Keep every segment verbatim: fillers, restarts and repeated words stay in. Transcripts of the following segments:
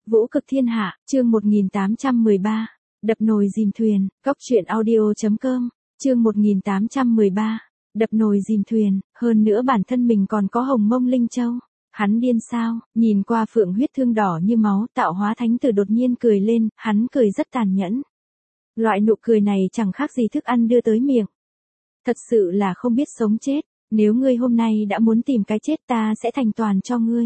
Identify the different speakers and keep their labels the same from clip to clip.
Speaker 1: Vũ cực thiên hạ, chương một nghìn tám trăm mười ba, đập nồi dìm thuyền, cóc truyện audio chấm com, chương một nghìn tám trăm mười ba, đập nồi dìm thuyền, hơn nữa bản thân mình còn có hồng mông linh châu. Hắn điên sao, nhìn qua phượng huyết thương đỏ như máu, tạo hóa thánh tử đột nhiên cười lên, hắn cười rất tàn nhẫn. Loại nụ cười này chẳng khác gì thức ăn đưa tới miệng. Thật sự là không biết sống chết, nếu ngươi hôm nay đã muốn tìm cái chết ta sẽ thành toàn cho ngươi.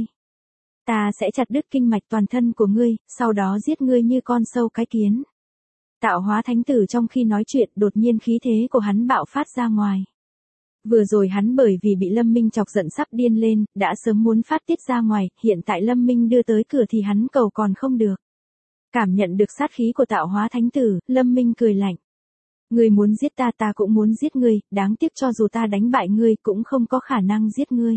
Speaker 1: Ta sẽ chặt đứt kinh mạch toàn thân của ngươi, sau đó giết ngươi như con sâu cái kiến. Tạo hóa thánh tử trong khi nói chuyện đột nhiên khí thế của hắn bạo phát ra ngoài. Vừa rồi hắn bởi vì bị Lâm Minh chọc giận sắp điên lên, đã sớm muốn phát tiết ra ngoài, hiện tại Lâm Minh đưa tới cửa thì hắn cầu còn không được. Cảm nhận được sát khí của tạo hóa thánh tử, Lâm Minh cười lạnh. Ngươi muốn giết ta ta cũng muốn giết ngươi, đáng tiếc cho dù ta đánh bại ngươi cũng không có khả năng giết ngươi.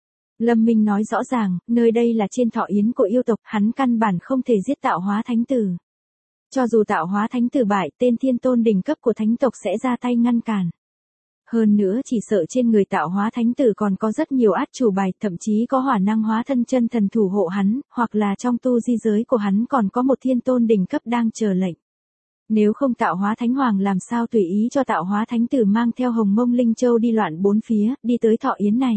Speaker 1: Lâm Minh nói rõ ràng, nơi đây là trên thọ yến của yêu tộc, hắn căn bản không thể giết tạo hóa thánh tử. Cho dù tạo hóa thánh tử bại, tên thiên tôn đỉnh cấp của thánh tộc sẽ ra tay ngăn cản. Hơn nữa chỉ sợ trên người tạo hóa thánh tử còn có rất nhiều át chủ bài, thậm chí có hỏa năng hóa thân chân thần thủ hộ hắn, hoặc là trong tu di giới của hắn còn có một thiên tôn đỉnh cấp đang chờ lệnh. Nếu không tạo hóa thánh hoàng làm sao tùy ý cho tạo hóa thánh tử mang theo hồng mông linh châu đi loạn bốn phía, đi tới thọ yến này.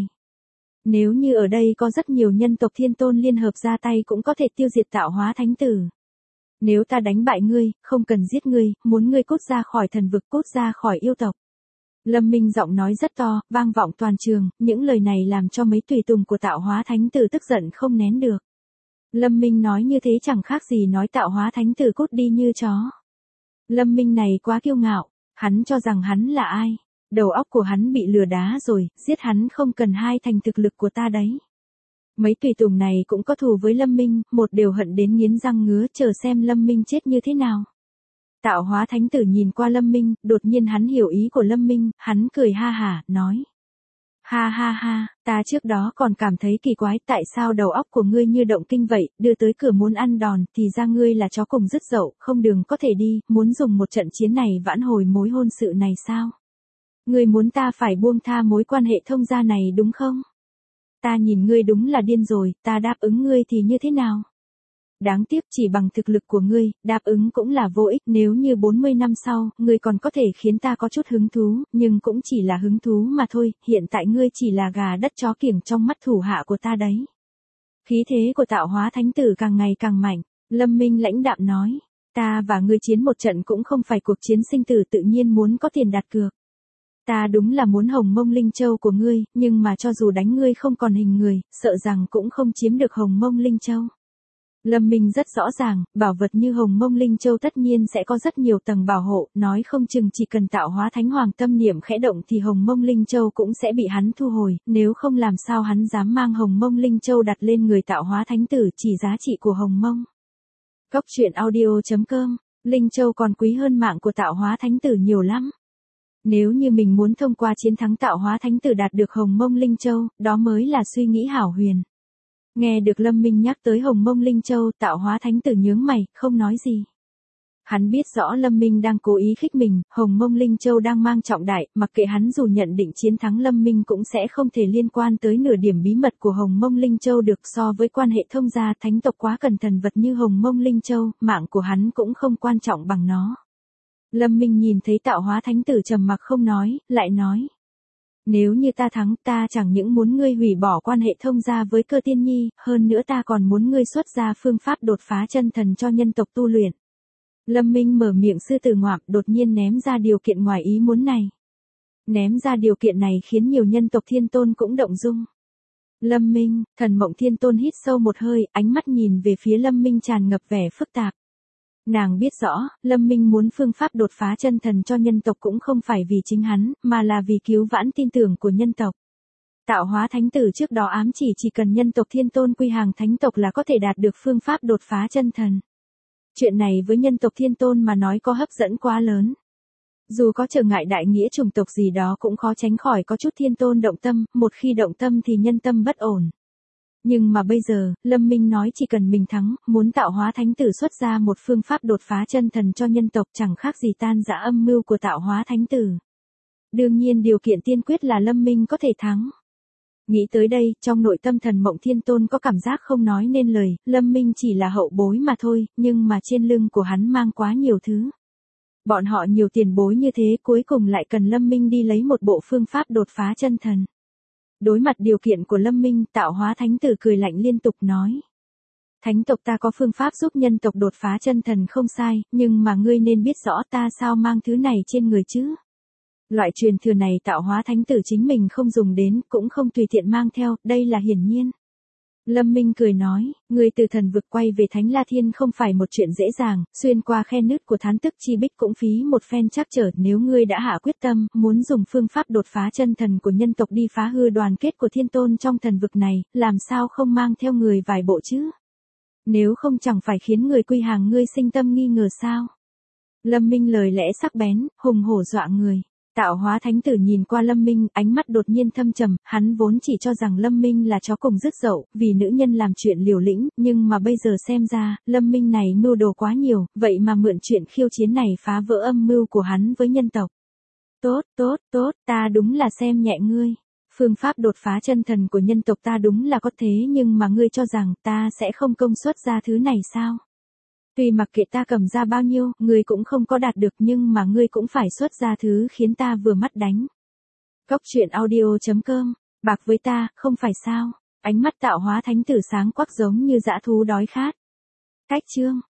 Speaker 1: Nếu như ở đây có rất nhiều nhân tộc thiên tôn liên hợp ra tay cũng có thể tiêu diệt tạo hóa thánh tử. Nếu ta đánh bại ngươi, không cần giết ngươi, muốn ngươi cút ra khỏi thần vực, cút ra khỏi yêu tộc. Lâm Minh giọng nói rất to, vang vọng toàn trường, những lời này làm cho mấy tùy tùng của tạo hóa thánh tử tức giận không nén được. Lâm Minh nói như thế chẳng khác gì nói tạo hóa thánh tử cút đi như chó. Lâm Minh này quá kiêu ngạo, hắn cho rằng hắn là ai. Đầu óc của hắn bị lừa đá rồi, giết hắn không cần hai thành thực lực của ta đấy. Mấy tùy tùng này cũng có thù với Lâm Minh, một đều hận đến nghiến răng ngứa chờ xem Lâm Minh chết như thế nào. Tạo hóa thánh tử nhìn qua Lâm Minh, đột nhiên hắn hiểu ý của Lâm Minh, hắn cười ha hả, nói. Ha ha ha, ta trước đó còn cảm thấy kỳ quái tại sao đầu óc của ngươi như động kinh vậy, đưa tới cửa muốn ăn đòn, thì ra ngươi là chó cùng dứt dậu, không đường có thể đi, muốn dùng một trận chiến này vãn hồi mối hôn sự này sao? Ngươi muốn ta phải buông tha mối quan hệ thông gia này đúng không? Ta nhìn ngươi đúng là điên rồi, ta đáp ứng ngươi thì như thế nào? Đáng tiếc chỉ bằng thực lực của ngươi, đáp ứng cũng là vô ích, nếu như bốn mươi năm sau, ngươi còn có thể khiến ta có chút hứng thú, nhưng cũng chỉ là hứng thú mà thôi, hiện tại ngươi chỉ là gà đất chó kiểng trong mắt thủ hạ của ta đấy. Khí thế của tạo hóa thánh tử càng ngày càng mạnh, Lâm Minh lãnh đạm nói, ta và ngươi chiến một trận cũng không phải cuộc chiến sinh tử tự nhiên muốn có tiền đặt cược. Ta đúng là muốn hồng mông linh châu của ngươi, nhưng mà cho dù đánh ngươi không còn hình người, sợ rằng cũng không chiếm được hồng mông linh châu. Lâm Minh rất rõ ràng, bảo vật như hồng mông linh châu tất nhiên sẽ có rất nhiều tầng bảo hộ, nói không chừng chỉ cần tạo hóa thánh hoàng tâm niệm khẽ động thì hồng mông linh châu cũng sẽ bị hắn thu hồi, nếu không làm sao hắn dám mang hồng mông linh châu đặt lên người tạo hóa thánh tử, chỉ giá trị của hồng mông. Cóc truyện audio chấm com, linh châu còn quý hơn mạng của tạo hóa thánh tử nhiều lắm. Nếu như mình muốn thông qua chiến thắng tạo hóa thánh tử đạt được hồng mông linh châu, đó mới là suy nghĩ hảo huyền. Nghe được Lâm Minh nhắc tới hồng mông linh châu, tạo hóa thánh tử nhướng mày, không nói gì. Hắn biết rõ Lâm Minh đang cố ý khích mình, hồng mông linh châu đang mang trọng đại, mặc kệ hắn dù nhận định chiến thắng Lâm Minh cũng sẽ không thể liên quan tới nửa điểm bí mật của hồng mông linh châu được, so với quan hệ thông gia thánh tộc quá cần thần vật như hồng mông linh châu, mạng của hắn cũng không quan trọng bằng nó. Lâm Minh nhìn thấy tạo hóa thánh tử trầm mặc không nói, lại nói. Nếu như ta thắng, ta chẳng những muốn ngươi hủy bỏ quan hệ thông gia với Cơ Tiên Nhi, hơn nữa ta còn muốn ngươi xuất ra phương pháp đột phá chân thần cho nhân tộc tu luyện. Lâm Minh mở miệng sư tử ngoạm, đột nhiên ném ra điều kiện ngoài ý muốn này. Ném ra điều kiện này khiến nhiều nhân tộc thiên tôn cũng động dung. Lâm Minh, Thần Mộng Thiên Tôn hít sâu một hơi, ánh mắt nhìn về phía Lâm Minh tràn ngập vẻ phức tạp. Nàng biết rõ, Lâm Minh muốn phương pháp đột phá chân thần cho nhân tộc cũng không phải vì chính hắn, mà là vì cứu vãn tin tưởng của nhân tộc. Tạo hóa thánh tử trước đó ám chỉ chỉ cần nhân tộc thiên tôn quy hàng thánh tộc là có thể đạt được phương pháp đột phá chân thần. Chuyện này với nhân tộc thiên tôn mà nói có hấp dẫn quá lớn. Dù có trở ngại đại nghĩa chủng tộc gì đó cũng khó tránh khỏi có chút thiên tôn động tâm, một khi động tâm thì nhân tâm bất ổn. Nhưng mà bây giờ, Lâm Minh nói chỉ cần mình thắng, muốn tạo hóa thánh tử xuất ra một phương pháp đột phá chân thần cho nhân tộc chẳng khác gì tan rã âm mưu của tạo hóa thánh tử. Đương nhiên điều kiện tiên quyết là Lâm Minh có thể thắng. Nghĩ tới đây, trong nội tâm Thần Mộng Thiên Tôn có cảm giác không nói nên lời, Lâm Minh chỉ là hậu bối mà thôi, nhưng mà trên lưng của hắn mang quá nhiều thứ. Bọn họ nhiều tiền bối như thế cuối cùng lại cần Lâm Minh đi lấy một bộ phương pháp đột phá chân thần. Đối mặt điều kiện của Lâm Minh, Tạo Hóa Thánh Tử cười lạnh liên tục nói. Thánh tộc ta có phương pháp giúp nhân tộc đột phá chân thần không sai, nhưng mà ngươi nên biết rõ ta sao mang thứ này trên người chứ. Loại truyền thừa này Tạo Hóa Thánh Tử chính mình không dùng đến, cũng không tùy tiện mang theo, đây là hiển nhiên. Lâm Minh cười nói, ngươi từ thần vực quay về Thánh La Thiên không phải một chuyện dễ dàng, xuyên qua khe nứt của thán tức chi bích cũng phí một phen trắc trở, nếu ngươi đã hạ quyết tâm, muốn dùng phương pháp đột phá chân thần của nhân tộc đi phá hư đoàn kết của thiên tôn trong thần vực này, làm sao không mang theo người vài bộ chứ? Nếu không chẳng phải khiến người quy hàng ngươi sinh tâm nghi ngờ sao? Lâm Minh lời lẽ sắc bén, hùng hổ dọa người. Tạo Hóa Thánh Tử nhìn qua Lâm Minh, ánh mắt đột nhiên thâm trầm, hắn vốn chỉ cho rằng Lâm Minh là chó cùng rứt dậu, vì nữ nhân làm chuyện liều lĩnh, nhưng mà bây giờ xem ra, Lâm Minh này mưu đồ quá nhiều, vậy mà mượn chuyện khiêu chiến này phá vỡ âm mưu của hắn với nhân tộc. Tốt, tốt, tốt, ta đúng là xem nhẹ ngươi. Phương pháp đột phá chân thần của nhân tộc ta đúng là có thế nhưng mà ngươi cho rằng ta sẽ không công xuất ra thứ này sao? Tuy mặc kệ ta cầm ra bao nhiêu, ngươi cũng không có đạt được nhưng mà ngươi cũng phải xuất ra thứ khiến ta vừa mắt đánh. Cốc truyện audio chấm com, bạc với ta, không phải sao? Ánh mắt Tạo Hóa Thánh Tử sáng quắc giống như dã thú đói khát. Cách chương